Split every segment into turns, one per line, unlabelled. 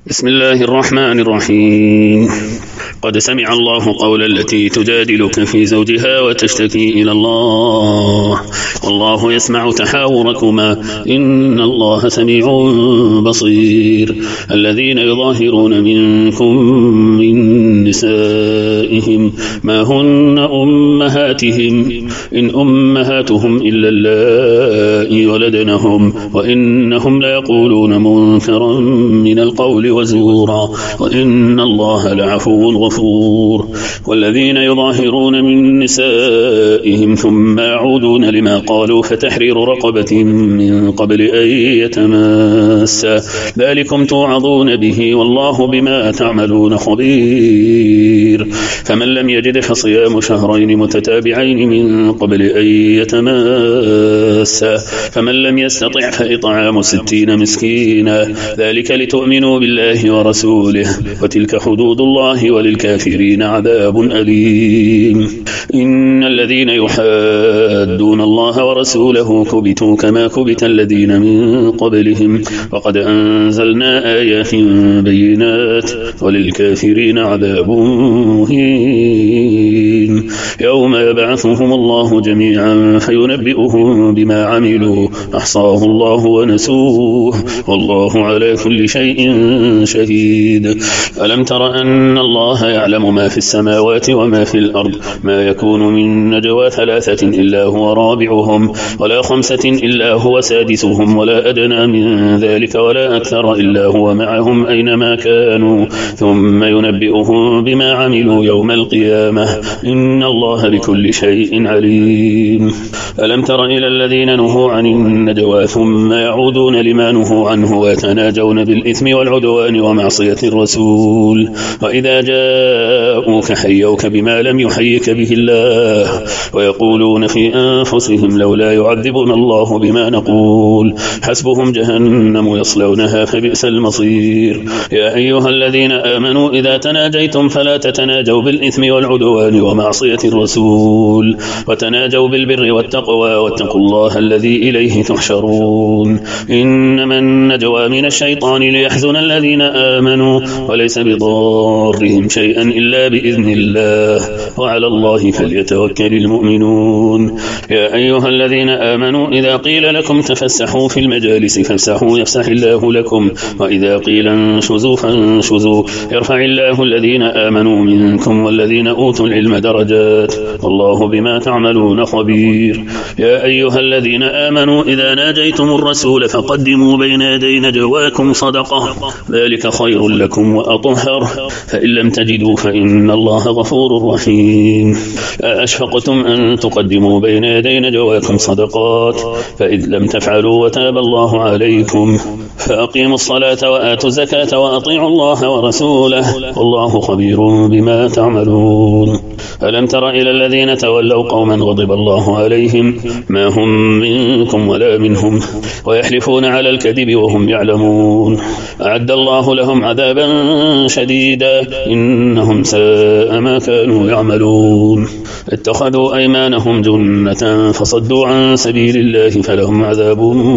بسم الله الرحمن الرحيم. قد سمع الله قول التي تجادلك في زوجها وتشتكي إلى الله والله يسمع تحاوركما إن الله سميع بصير. الذين يظاهرون منكم من نسائهم ما هن أمهاتهم إن أمهاتهم إلا اللائي ولدنهم وإنهم ليقولون منكرا من القول وزورا وإن الله لعفو غفور. والذين يظاهرون من نسائهم ثم يعودون لما قالوا فتحرير رقبة من قبل أن يتماسا ذلكم توعظون به والله بما تعملون خبير. فمن لم يجد فصيام شهرين متتابعين من قبل أن يتماسا فمن لم يستطع فإطعام 60 مسكينا ذلك لتؤمنوا بالله ورسوله وتلك حدود الله وللكافرين عذاب أليم. إن الذين يحادون الله ورسوله كبتوا كما كبت الذين من قبلهم وقد أنزلنا آيات بينات وللكافرين عذاب مهين. يوم يبعثهم الله جميعا فينبئهم بما عملوا أحصاه الله ونسوه والله على كل شيء شهيد. ألم تر أن الله يعلم ما في السماوات وما في الأرض ما يكون من نجوى 3 إلا هو رابعهم ولا 5 إلا هو سادسهم ولا أدنى من ذلك ولا أكثر إلا هو معهم أينما كانوا ثم ينبئهم بما عملوا يوم القيامة إن الله بكل شيء عليم. ألم تر إلى الذين نهوا عن النجوى ثم يعودون لما نهوا عنه ويتناجون بالإثم والعدوان ومعصية الرسول وإذا جاءوك حيوك بما لم يحيك به الله ويقولون في أنفسهم لولا يعذبنا الله بما نقول حسبهم جهنم يصلونها فبئس المصير. يا أيها الذين آمنوا إذا تناجيتم فلا تتناجوا بالإثم والعدوان ومعصية الرسول وتناجوا بالبر والتقوى واتقوا الله الذي إليه تحشرون. إنما النجوى من الشيطان ليحزن الذين آمنوا وليس بضارهم شيئا إلا بإذن الله وعلى الله فليتوكل المؤمنون. يا أيها الذين آمنوا إذا قيل لكم تفسحوا في المجالس فافسحوا يفسح الله لكم وإذا قيل انشزوا فانشزوا يرفع الله الذين آمنوا منكم والذين أوتوا العلم درجات والله بما تعملون خبير. يا أيها الذين آمنوا إذا ناجيتم الرسول فقدموا بين يدي نجواكم صدقة ذلك خير لكم وأطهر فإن لم تجدوا فإن الله غفور رحيم. أشفقتم أن تقدموا بين يدي نجواكم صدقات فإذ لم تفعلوا وتاب الله عليكم فأقيموا الصلاة وآتوا الزكاة وأطيعوا الله ورسوله والله خبير بما تعملون. ألم تر إلى الذين تولوا قوما غضب الله عليهم ما هم منكم ولا منهم ويحلفون على الكذب وهم يعلمون أعد الله لهم عذابا شديدا إنهم ساء ما كانوا يعملون. اتخذوا أيمانهم جنة فصدوا عن سبيل الله فلهم عذاب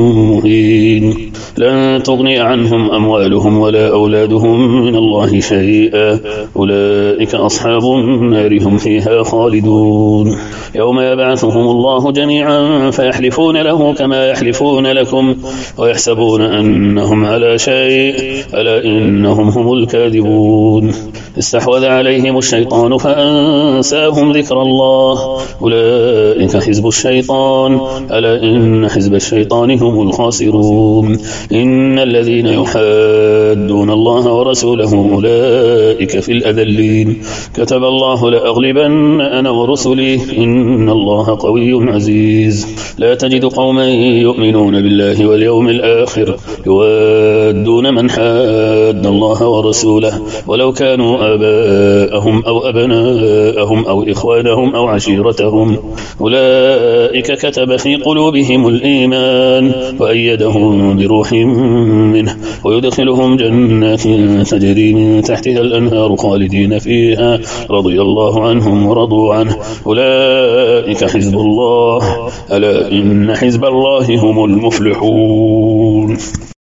مهين. لن تغني عنهم أموالهم ولا أولادهم من الله شيئا أولئك أصحاب النار هم فيها خالدون. يوم يبعثهم الله جميعا فيحلفون له كما يحلفون لكم ويحسبون أنهم على شيء ألا إنهم هم الكاذبون. استحوذ عليهم الشيطان فأنساهم ذكر الله أولئك حزب الشيطان ألا إن حزب الشيطان هم الخاسرون. إن الذين يحادون الله ورسوله أولئك في الأذلين كتب الله لأغلبن أنا ورسلي إن الله قوي عزيز. لا تجد قوما يؤمنون بالله واليوم الآخر يوادون من حاد الله ورسوله ولو كانوا آباءهم أو أبناءهم أو إخوانهم أو عشيرتهم أولئك كتب في قلوبهم الإيمان وأيدهم بروح منه ويدخلهم جنات تجري من تحتها الأنهار خالدين فيها رضي الله عنهم ورضوا عنه أولئك حزب الله ألا إن حزب الله هم المفلحون.